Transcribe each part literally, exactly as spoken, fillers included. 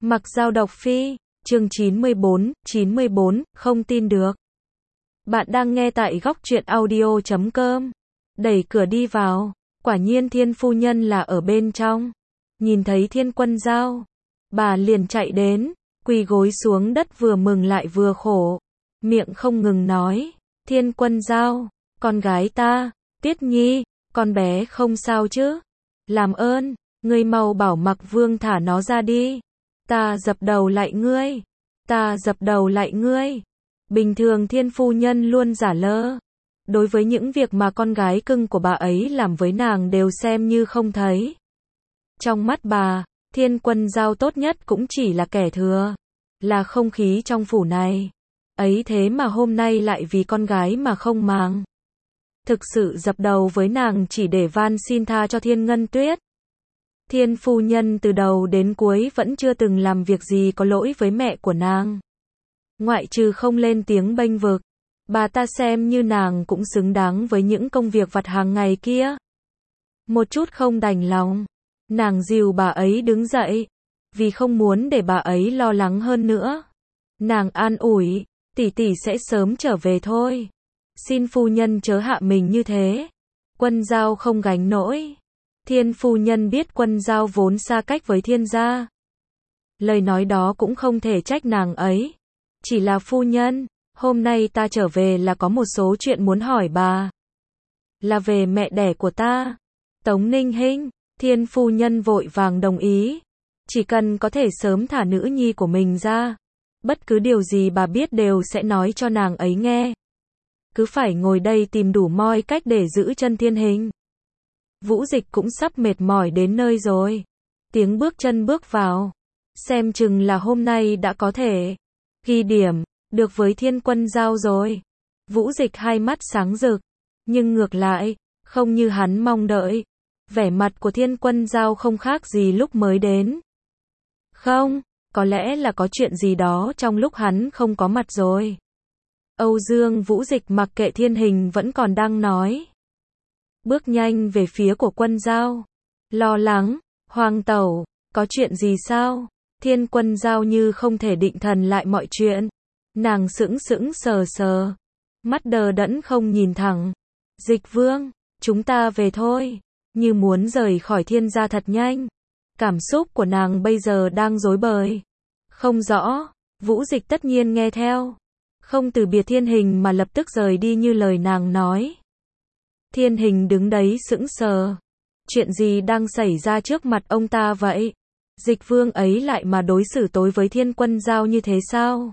Mặc Dao độc phi, chương chín mươi bốn, chín mươi bốn, không tin được. Bạn đang nghe tại góc truyện audio chấm com. Đẩy cửa đi vào, quả nhiên Thiên phu nhân là ở bên trong. Nhìn thấy Thiên Quân Dao, bà liền chạy đến, quỳ gối xuống đất vừa mừng lại vừa khổ. Miệng không ngừng nói, Thiên Quân Dao, con gái ta, Tiết Nhi, con bé không sao chứ? Làm ơn, ngươi mau bảo Mặc Vương thả nó ra đi. Ta dập đầu lại ngươi. Ta dập đầu lại ngươi. Bình thường Thiên phu nhân luôn giả lơ. Đối với những việc mà con gái cưng của bà ấy làm với nàng đều xem như không thấy. Trong mắt bà, Thiên Quân Dao tốt nhất cũng chỉ là kẻ thừa. Là không khí trong phủ này. Ấy thế mà hôm nay lại vì con gái mà không màng. Thực sự dập đầu với nàng chỉ để van xin tha cho Thiên Ngân Tuyết. Thiên phu nhân từ đầu đến cuối vẫn chưa từng làm việc gì có lỗi với mẹ của nàng. Ngoại trừ không lên tiếng bênh vực, bà ta xem như nàng cũng xứng đáng với những công việc vặt hàng ngày kia. Một chút không đành lòng, nàng dìu bà ấy đứng dậy, vì không muốn để bà ấy lo lắng hơn nữa. Nàng an ủi, tỷ tỷ sẽ sớm trở về thôi. Xin phu nhân chớ hạ mình như thế. Quân Dao không gánh nổi. Thiên phu nhân biết Quân Dao vốn xa cách với Thiên gia. Lời nói đó cũng không thể trách nàng ấy. Chỉ là phu nhân, hôm nay ta trở về là có một số chuyện muốn hỏi bà. Là về mẹ đẻ của ta. Tống Ninh Hinh, Thiên phu nhân vội vàng đồng ý. Chỉ cần có thể sớm thả nữ nhi của mình ra. Bất cứ điều gì bà biết đều sẽ nói cho nàng ấy nghe. Cứ phải ngồi đây tìm đủ mọi cách để giữ chân Thiên Hình. Vũ Dịch cũng sắp mệt mỏi đến nơi rồi. Tiếng bước chân bước vào. Xem chừng là hôm nay đã có thể ghi điểm được với Thiên Quân Dao rồi. Vũ Dịch hai mắt sáng rực. Nhưng ngược lại, không như hắn mong đợi. Vẻ mặt của Thiên Quân Dao không khác gì lúc mới đến. Không, có lẽ là có chuyện gì đó trong lúc hắn không có mặt rồi. Âu Dương Vũ Dịch mặc kệ Thiên Hình vẫn còn đang nói. Bước nhanh về phía của Quân Dao. Lo lắng, Hoàng tẩu, có chuyện gì sao? Thiên Quân Dao như không thể định thần lại mọi chuyện. Nàng sững sững sờ sờ. Mắt đờ đẫn không nhìn thẳng. Dịch Vương, chúng ta về thôi. Như muốn rời khỏi Thiên gia thật nhanh. Cảm xúc của nàng bây giờ đang rối bời. Không rõ, Vũ Dịch tất nhiên nghe theo. Không từ biệt Thiên Hình mà lập tức rời đi như lời nàng nói. Thiên Hình đứng đấy sững sờ. Chuyện gì đang xảy ra trước mặt ông ta vậy? Dịch Vương ấy lại mà đối xử tối với Thiên Quân Dao như thế sao?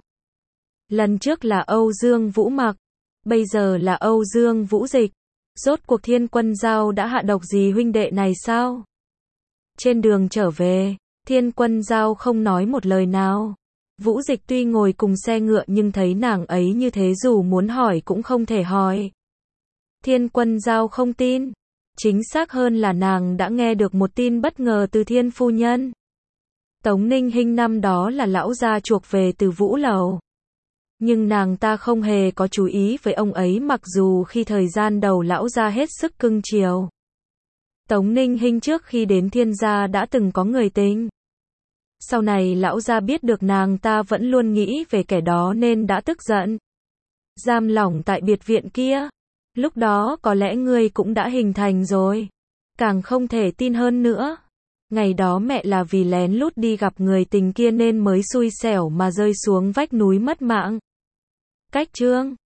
Lần trước là Âu Dương Vũ Mặc, bây giờ là Âu Dương Vũ Dịch. Rốt cuộc Thiên Quân Dao đã hạ độc gì huynh đệ này sao? Trên đường trở về, Thiên Quân Dao không nói một lời nào. Vũ Dịch tuy ngồi cùng xe ngựa nhưng thấy nàng ấy như thế dù muốn hỏi cũng không thể hỏi. Thiên Quân Dao không tin. Chính xác hơn là nàng đã nghe được một tin bất ngờ từ Thiên phu nhân. Tống Ninh Hinh năm đó là lão gia chuộc về từ Vũ Lầu. Nhưng nàng ta không hề có chú ý với ông ấy mặc dù khi thời gian đầu lão gia hết sức cưng chiều. Tống Ninh Hinh trước khi đến Thiên gia đã từng có người tình. Sau này lão gia biết được nàng ta vẫn luôn nghĩ về kẻ đó nên đã tức giận. Giam lỏng tại biệt viện kia. Lúc đó có lẽ ngươi cũng đã hình thành rồi. Càng không thể tin hơn nữa. Ngày đó mẹ là vì lén lút đi gặp người tình kia nên mới xui xẻo mà rơi xuống vách núi mất mạng. Cách chương